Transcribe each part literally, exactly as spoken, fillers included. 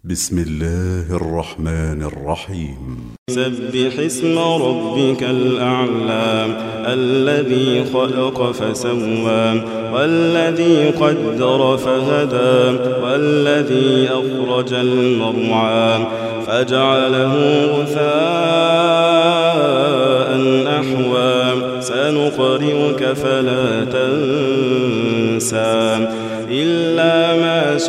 بسم الله الرحمن الرحيم. سبح اسم ربك الأعلى الذي خلق فسوى والذي قدر فهدى والذي أخرج المرعى فجعله غثاء أحوى سنقرئك فلا تنسى إلا ما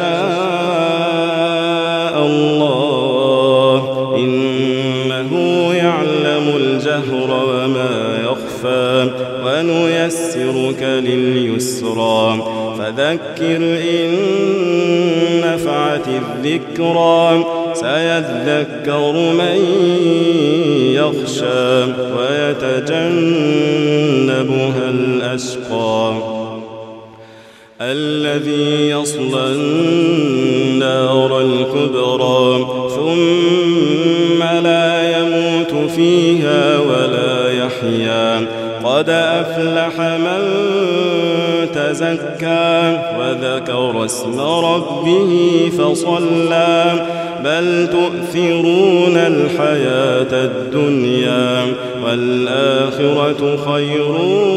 شاء الله إنه يعلم الجهر وما يخفى ونيسرك لليسرى فذكر إن نفعت الذكرى سيذكر من يخشى ويتجنبها الأشقى الذي يصلى النار الكبرى ثم لا يموت فيها ولا يحيا قد أفلح من تزكى وذكر اسم ربه فصلى بل تؤثرون الحياة الدنيا والآخرة خير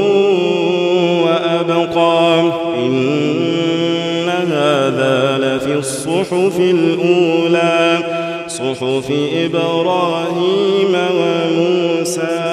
وأبقى إن هذا لفي الصحف الأولى صحف إبراهيم وموسى.